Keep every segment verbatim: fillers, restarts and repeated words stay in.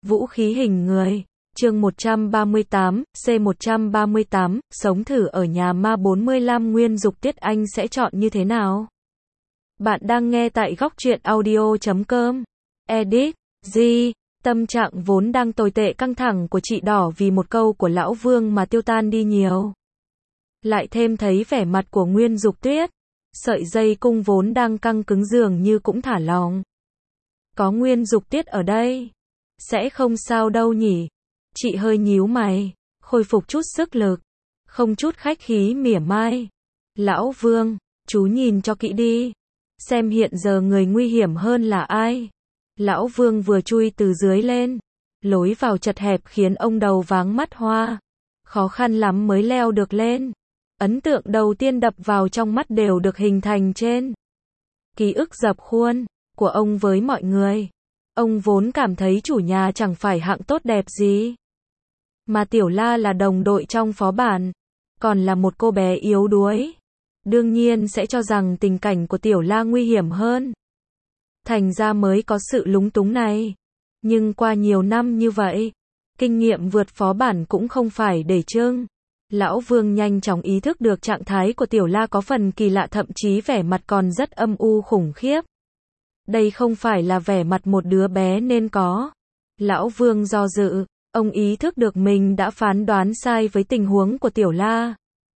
Vũ khí hình người. Chương một trăm ba mươi tám, C một trăm ba mươi tám, sống thử ở nhà ma bốn mươi lăm Nguyên Dục Tiết Anh sẽ chọn như thế nào? Bạn đang nghe tại góc truyện audio chấm com. Edit, G. Tâm trạng vốn đang tồi tệ căng thẳng của chị Đỏ vì một câu của Lão Vương mà tiêu tan đi nhiều. Lại thêm thấy vẻ mặt của Nguyên Dục Tuyết. Sợi dây cung vốn đang căng cứng dường như cũng thả lỏng. Có Nguyên Dục Tiết ở đây. Sẽ không sao đâu nhỉ? Chị hơi nhíu mày, khôi phục chút sức lực, không chút khách khí mỉa mai. Lão Vương, chú nhìn cho kỹ đi, xem hiện giờ người nguy hiểm hơn là ai. Lão Vương vừa chui từ dưới lên, lối vào chật hẹp khiến ông đầu váng mắt hoa, khó khăn lắm mới leo được lên. Ấn tượng đầu tiên đập vào trong mắt đều được hình thành trên ký ức dập khuôn của ông với mọi người. Ông vốn cảm thấy chủ nhà chẳng phải hạng tốt đẹp gì, mà Tiểu La là đồng đội trong phó bản, còn là một cô bé yếu đuối, đương nhiên sẽ cho rằng tình cảnh của Tiểu La nguy hiểm hơn. Thành ra mới có sự lúng túng này. Nhưng qua nhiều năm như vậy, kinh nghiệm vượt phó bản cũng không phải để trưng. Lão Vương nhanh chóng ý thức được trạng thái của Tiểu La có phần kỳ lạ, thậm chí vẻ mặt còn rất âm u khủng khiếp. Đây không phải là vẻ mặt một đứa bé nên có. Lão Vương do dự, ông ý thức được mình đã phán đoán sai với tình huống của Tiểu La.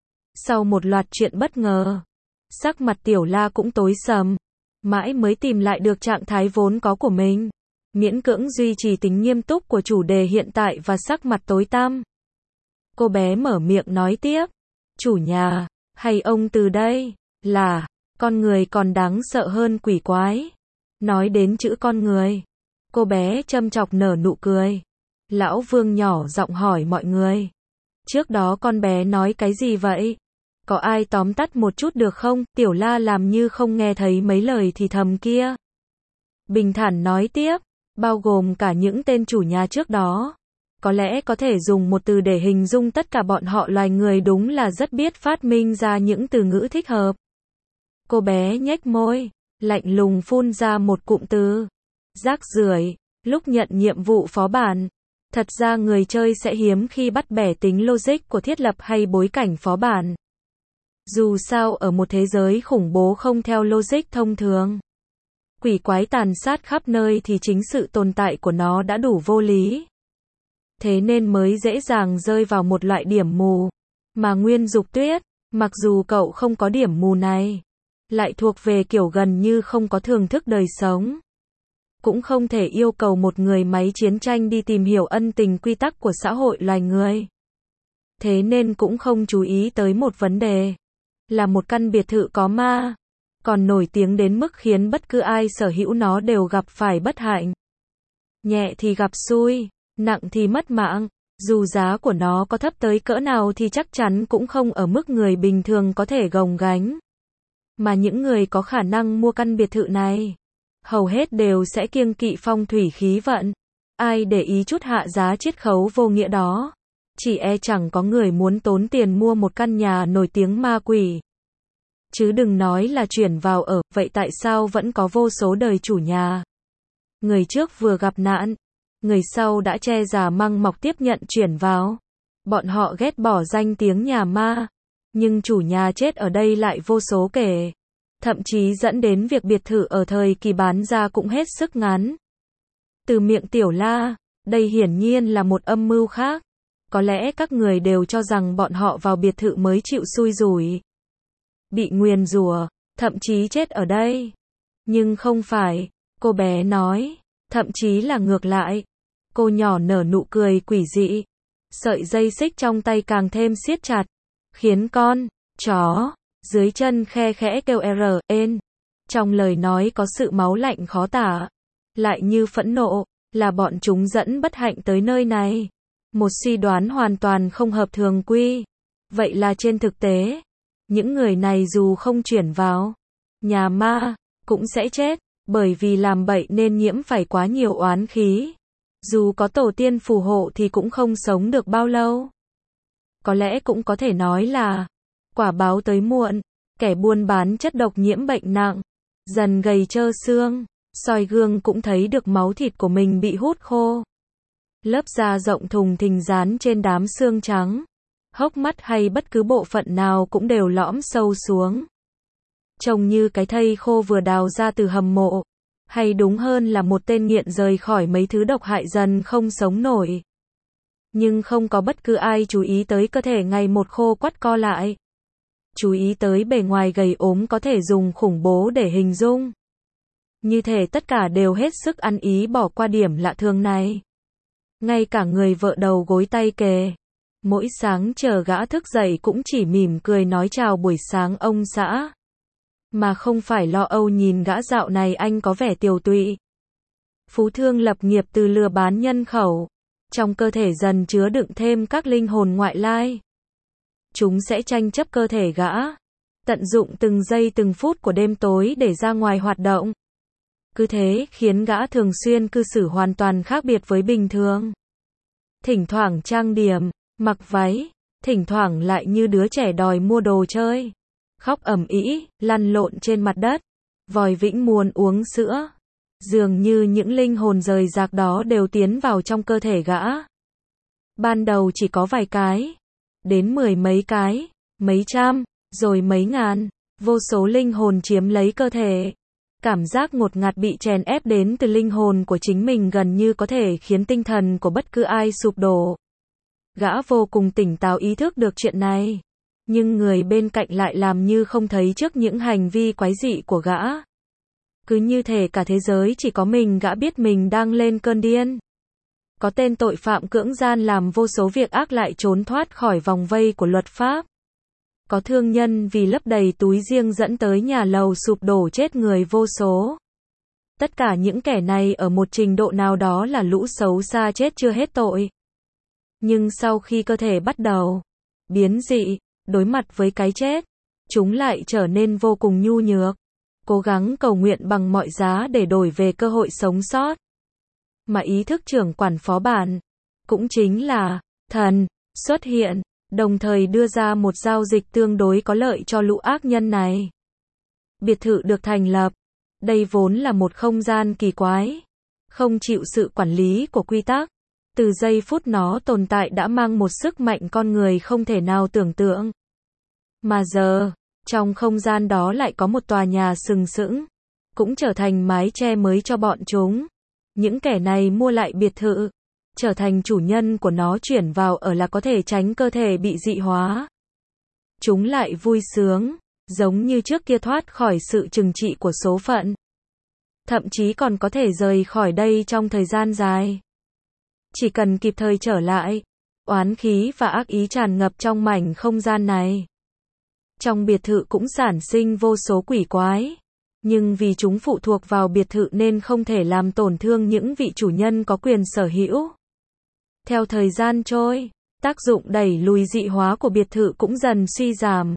Sau một loạt chuyện bất ngờ, sắc mặt Tiểu La cũng tối sầm, mãi mới tìm lại được trạng thái vốn có của mình, miễn cưỡng duy trì tính nghiêm túc của chủ đề hiện tại và sắc mặt tối tăm. Cô bé mở miệng nói tiếp, chủ nhà, hay ông từ đây, là, con người còn đáng sợ hơn quỷ quái. Nói đến chữ con người, cô bé châm chọc nở nụ cười. Lão Vương nhỏ giọng hỏi mọi người, trước đó con bé nói cái gì vậy? Có ai tóm tắt một chút được không? Tiểu La làm như không nghe thấy mấy lời thì thầm kia. Bình thản nói tiếp, bao gồm cả những tên chủ nhà trước đó. Có lẽ có thể dùng một từ để hình dung tất cả bọn họ, loài người đúng là rất biết phát minh ra những từ ngữ thích hợp. Cô bé nhếch môi, lạnh lùng phun ra một cụm từ. Rác rưởi. Lúc nhận nhiệm vụ phó bản, thật ra người chơi sẽ hiếm khi bắt bẻ tính logic của thiết lập hay bối cảnh phó bản. Dù sao ở một thế giới khủng bố không theo logic thông thường, quỷ quái tàn sát khắp nơi thì chính sự tồn tại của nó đã đủ vô lý. Thế nên mới dễ dàng rơi vào một loại điểm mù. Mà Nguyên Dục Tuyết, mặc dù cậu không có điểm mù này, lại thuộc về kiểu gần như không có thưởng thức đời sống. Cũng không thể yêu cầu một người máy chiến tranh đi tìm hiểu ân tình quy tắc của xã hội loài người. Thế nên cũng không chú ý tới một vấn đề, là một căn biệt thự có ma, còn nổi tiếng đến mức khiến bất cứ ai sở hữu nó đều gặp phải bất hạnh. Nhẹ thì gặp xui, nặng thì mất mạng. Dù giá của nó có thấp tới cỡ nào thì chắc chắn cũng không ở mức người bình thường có thể gồng gánh. Mà những người có khả năng mua căn biệt thự này, hầu hết đều sẽ kiêng kỵ phong thủy khí vận. Ai để ý chút hạ giá chiết khấu vô nghĩa đó. Chỉ e chẳng có người muốn tốn tiền mua một căn nhà nổi tiếng ma quỷ. Chứ đừng nói là chuyển vào ở, vậy tại sao vẫn có vô số đời chủ nhà? Người trước vừa gặp nạn, người sau đã che giả măng mọc tiếp nhận chuyển vào. Bọn họ ghét bỏ danh tiếng nhà ma, nhưng chủ nhà chết ở đây lại vô số kể. Thậm chí dẫn đến việc biệt thự ở thời kỳ bán ra cũng hết sức ngắn. Từ miệng Tiểu La, đây hiển nhiên là một âm mưu khác. Có lẽ các người đều cho rằng bọn họ vào biệt thự mới chịu xui rủi, bị nguyền rủa, thậm chí chết ở đây. Nhưng không phải, cô bé nói, thậm chí là ngược lại. Cô nhỏ nở nụ cười quỷ dị. Sợi dây xích trong tay càng thêm siết chặt, khiến con chó dưới chân khe khẽ kêu R, ên. Trong lời nói có sự máu lạnh khó tả, lại như phẫn nộ, là bọn chúng dẫn bất hạnh tới nơi này. Một suy đoán hoàn toàn không hợp thường quy. Vậy là trên thực tế, những người này dù không chuyển vào nhà ma, cũng sẽ chết, bởi vì làm bậy nên nhiễm phải quá nhiều oán khí. Dù có tổ tiên phù hộ thì cũng không sống được bao lâu. Có lẽ cũng có thể nói là quả báo tới muộn. Kẻ buôn bán chất độc nhiễm bệnh nặng, dần gầy trơ xương, soi gương cũng thấy được máu thịt của mình bị hút khô. Lớp da rộng thùng thình dán trên đám xương trắng. Hốc mắt hay bất cứ bộ phận nào cũng đều lõm sâu xuống. Trông như cái thây khô vừa đào ra từ hầm mộ. Hay đúng hơn là một tên nghiện rời khỏi mấy thứ độc hại dần không sống nổi. Nhưng không có bất cứ ai chú ý tới cơ thể ngày một khô quắt co lại. Chú ý tới bề ngoài gầy ốm có thể dùng khủng bố để hình dung. Như thể tất cả đều hết sức ăn ý bỏ qua điểm lạ thường này. Ngay cả người vợ đầu gối tay kề. Mỗi sáng chờ gã thức dậy cũng chỉ mỉm cười nói chào buổi sáng ông xã. Mà không phải lo âu nhìn gã dạo này anh có vẻ tiều tụy. Phú thương lập nghiệp từ lừa bán nhân khẩu. Trong cơ thể dần chứa đựng thêm các linh hồn ngoại lai. Chúng sẽ tranh chấp cơ thể gã. Tận dụng từng giây từng phút của đêm tối để ra ngoài hoạt động. Cứ thế khiến gã thường xuyên cư xử hoàn toàn khác biệt với bình thường. Thỉnh thoảng trang điểm, mặc váy, thỉnh thoảng lại như đứa trẻ đòi mua đồ chơi. Khóc ầm ĩ, lăn lộn trên mặt đất, vòi vĩnh muốn uống sữa. Dường như những linh hồn rời rạc đó đều tiến vào trong cơ thể gã. Ban đầu chỉ có vài cái, đến mười mấy cái, mấy trăm, rồi mấy ngàn, vô số linh hồn chiếm lấy cơ thể. Cảm giác ngột ngạt bị chèn ép đến từ linh hồn của chính mình gần như có thể khiến tinh thần của bất cứ ai sụp đổ. Gã vô cùng tỉnh táo ý thức được chuyện này. Nhưng người bên cạnh lại làm như không thấy trước những hành vi quái dị của gã. Cứ như thể cả thế giới chỉ có mình gã biết mình đang lên cơn điên. Có tên tội phạm cưỡng gian làm vô số việc ác lại trốn thoát khỏi vòng vây của luật pháp. Có thương nhân vì lấp đầy túi riêng dẫn tới nhà lầu sụp đổ chết người vô số. Tất cả những kẻ này ở một trình độ nào đó là lũ xấu xa chết chưa hết tội. Nhưng sau khi cơ thể bắt đầu biến dị, đối mặt với cái chết, chúng lại trở nên vô cùng nhu nhược, cố gắng cầu nguyện bằng mọi giá để đổi về cơ hội sống sót. Mà ý thức trưởng quản phó bản, cũng chính là thần, xuất hiện, đồng thời đưa ra một giao dịch tương đối có lợi cho lũ ác nhân này. Biệt thự được thành lập. Đây vốn là một không gian kỳ quái, không chịu sự quản lý của quy tắc. Từ giây phút nó tồn tại đã mang một sức mạnh con người không thể nào tưởng tượng. Mà giờ, trong không gian đó lại có một tòa nhà sừng sững, cũng trở thành mái che mới cho bọn chúng. Những kẻ này mua lại biệt thự, trở thành chủ nhân của nó, chuyển vào ở là có thể tránh cơ thể bị dị hóa. Chúng lại vui sướng, giống như trước kia thoát khỏi sự trừng trị của số phận. Thậm chí còn có thể rời khỏi đây trong thời gian dài. Chỉ cần kịp thời trở lại, oán khí và ác ý tràn ngập trong mảnh không gian này. Trong biệt thự cũng sản sinh vô số quỷ quái. Nhưng vì chúng phụ thuộc vào biệt thự nên không thể làm tổn thương những vị chủ nhân có quyền sở hữu. Theo thời gian trôi, tác dụng đẩy lùi dị hóa của biệt thự cũng dần suy giảm.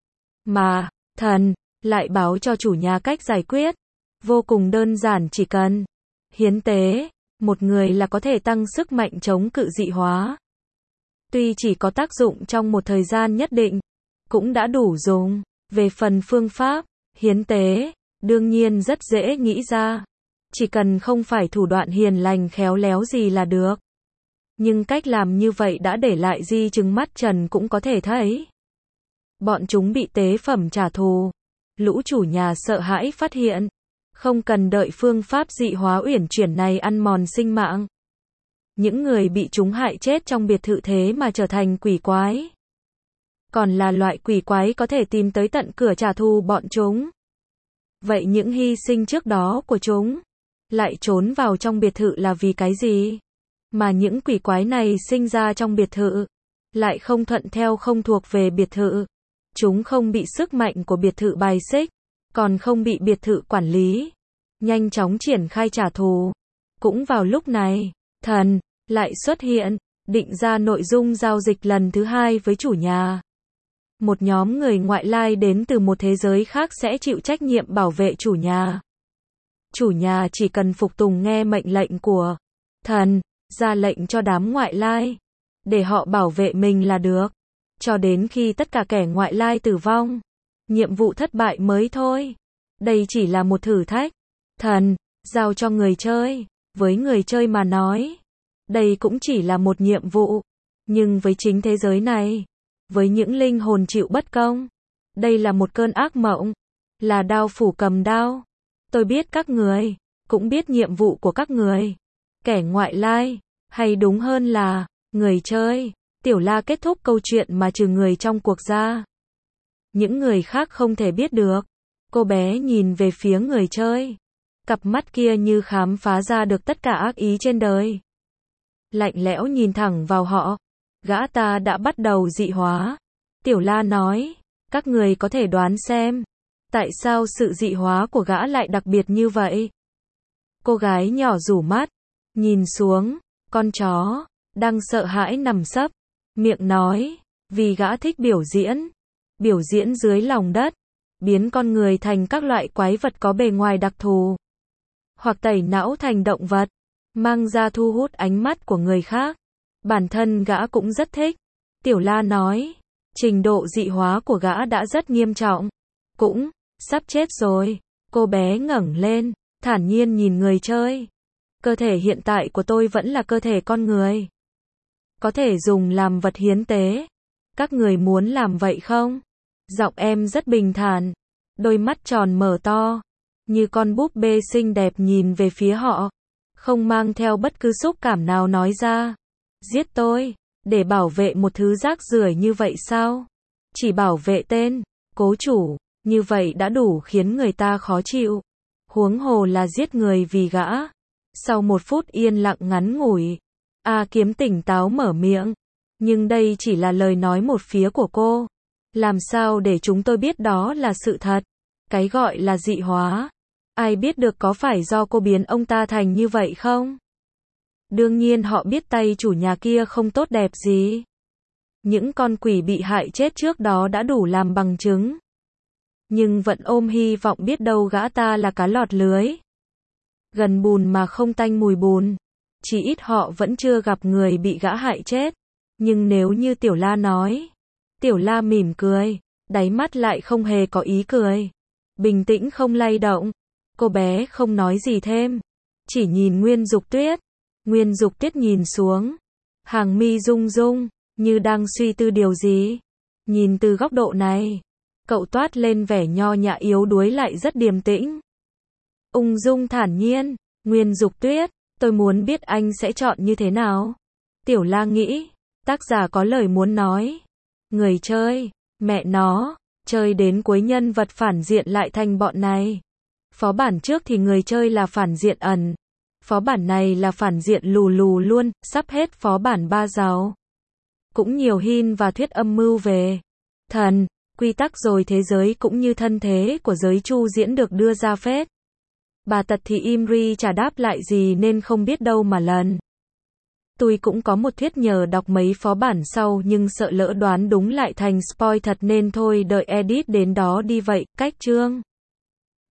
Mà, thần, lại báo cho chủ nhà cách giải quyết. Vô cùng đơn giản, chỉ cần hiến tế một người là có thể tăng sức mạnh chống cự dị hóa. Tuy chỉ có tác dụng trong một thời gian nhất định, cũng đã đủ dùng. Về phần phương pháp, hiến tế, đương nhiên rất dễ nghĩ ra. Chỉ cần không phải thủ đoạn hiền lành khéo léo gì là được. Nhưng cách làm như vậy đã để lại di chứng mắt trần cũng có thể thấy. Bọn chúng bị tế phẩm trả thù. Lũ chủ nhà sợ hãi phát hiện. Không cần đợi phương pháp dị hóa uyển chuyển này ăn mòn sinh mạng. Những người bị chúng hại chết trong biệt thự thế mà trở thành quỷ quái. Còn là loại quỷ quái có thể tìm tới tận cửa trả thù bọn chúng. Vậy những hy sinh trước đó của chúng lại trốn vào trong biệt thự là vì cái gì? Mà những quỷ quái này sinh ra trong biệt thự, lại không thuận theo, không thuộc về biệt thự. Chúng không bị sức mạnh của biệt thự bài xích, còn không bị biệt thự quản lý. Nhanh chóng triển khai trả thù. Cũng vào lúc này, thần lại xuất hiện, định ra nội dung giao dịch lần thứ hai với chủ nhà. Một nhóm người ngoại lai đến từ một thế giới khác sẽ chịu trách nhiệm bảo vệ chủ nhà. Chủ nhà chỉ cần phục tùng nghe mệnh lệnh của thần, ra lệnh cho đám ngoại lai, để họ bảo vệ mình là được. Cho đến khi tất cả kẻ ngoại lai tử vong, nhiệm vụ thất bại mới thôi. Đây chỉ là một thử thách. Thần giao cho người chơi. Với người chơi mà nói, Đây cũng chỉ là một nhiệm vụ. Nhưng với chính thế giới này, với những linh hồn chịu bất công, đây là một cơn ác mộng. Là đao phủ cầm đao. Tôi biết các người, cũng biết nhiệm vụ của các người. Kẻ ngoại lai, hay đúng hơn là, người chơi. Tiểu La kết thúc câu chuyện mà trừ người trong cuộc ra. Những người khác không thể biết được. Cô bé nhìn về phía người chơi. Cặp mắt kia như khám phá ra được tất cả ác ý trên đời. Lạnh lẽo nhìn thẳng vào họ. Gã ta đã bắt đầu dị hóa. Tiểu La nói, các người có thể đoán xem, tại sao sự dị hóa của gã lại đặc biệt như vậy? Cô gái nhỏ rủ mắt, nhìn xuống, con chó, đang sợ hãi nằm sấp, miệng nói, vì gã thích biểu diễn, biểu diễn dưới lòng đất, biến con người thành các loại quái vật có bề ngoài đặc thù, hoặc tẩy não thành động vật, mang ra thu hút ánh mắt của người khác. Bản thân gã cũng rất thích. Tiểu La nói, trình độ dị hóa của gã đã rất nghiêm trọng, cũng sắp chết rồi. Cô bé ngẩng lên, thản nhiên nhìn người chơi. Cơ thể hiện tại của tôi vẫn là cơ thể con người, có thể dùng làm vật hiến tế. Các người muốn làm vậy không? Giọng em rất bình thản, đôi mắt tròn mở to, như con búp bê xinh đẹp nhìn về phía họ, không mang theo bất cứ xúc cảm nào nói ra. Giết tôi, để bảo vệ một thứ rác rưởi như vậy sao? Chỉ bảo vệ tên, cố chủ, như vậy đã đủ khiến người ta khó chịu. Huống hồ là giết người vì gã. Sau một phút yên lặng ngắn ngủi, A Kiếm tỉnh táo mở miệng. Nhưng đây chỉ là lời nói một phía của cô. Làm sao để chúng tôi biết đó là sự thật? Cái gọi là dị hóa, ai biết được có phải do cô biến ông ta thành như vậy không? Đương nhiên họ biết tay chủ nhà kia không tốt đẹp gì. Những con quỷ bị hại chết trước đó đã đủ làm bằng chứng. Nhưng vẫn ôm hy vọng biết đâu gã ta là cá lọt lưới. Gần bùn mà không tanh mùi bùn. Chỉ ít họ vẫn chưa gặp người bị gã hại chết. Nhưng nếu như Tiểu La nói. Tiểu La mỉm cười, đáy mắt lại không hề có ý cười. Bình tĩnh không lay động. Cô bé không nói gì thêm, chỉ nhìn Nguyên Dục Tuyết. Nguyên Dục Tuyết nhìn xuống, hàng mi rung rung, như đang suy tư điều gì. Nhìn từ góc độ này, cậu toát lên vẻ nho nhã yếu đuối lại rất điềm tĩnh. Ung dung thản nhiên, Nguyên Dục Tuyết, tôi muốn biết anh sẽ chọn như thế nào. Tiểu La nghĩ, tác giả có lời muốn nói. Người chơi, mẹ nó, chơi đến cuối nhân vật phản diện lại thành bọn này. Phó bản trước thì người chơi là phản diện ẩn. Phó bản này là phản diện lù lù luôn, sắp hết phó bản ba giàu. Cũng nhiều hin và thuyết âm mưu về thần, quy tắc rồi thế giới cũng như thân thế của giới chu diễn được đưa ra phết. Bà Tật thì Imri chả đáp lại gì nên không biết đâu mà lần. Tôi cũng có một thuyết nhờ đọc mấy phó bản sau nhưng sợ lỡ đoán đúng lại thành spoil thật nên thôi đợi edit đến đó đi vậy, cách chương.